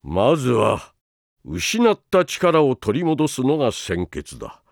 まずは失った力を取り戻すのが先決だ。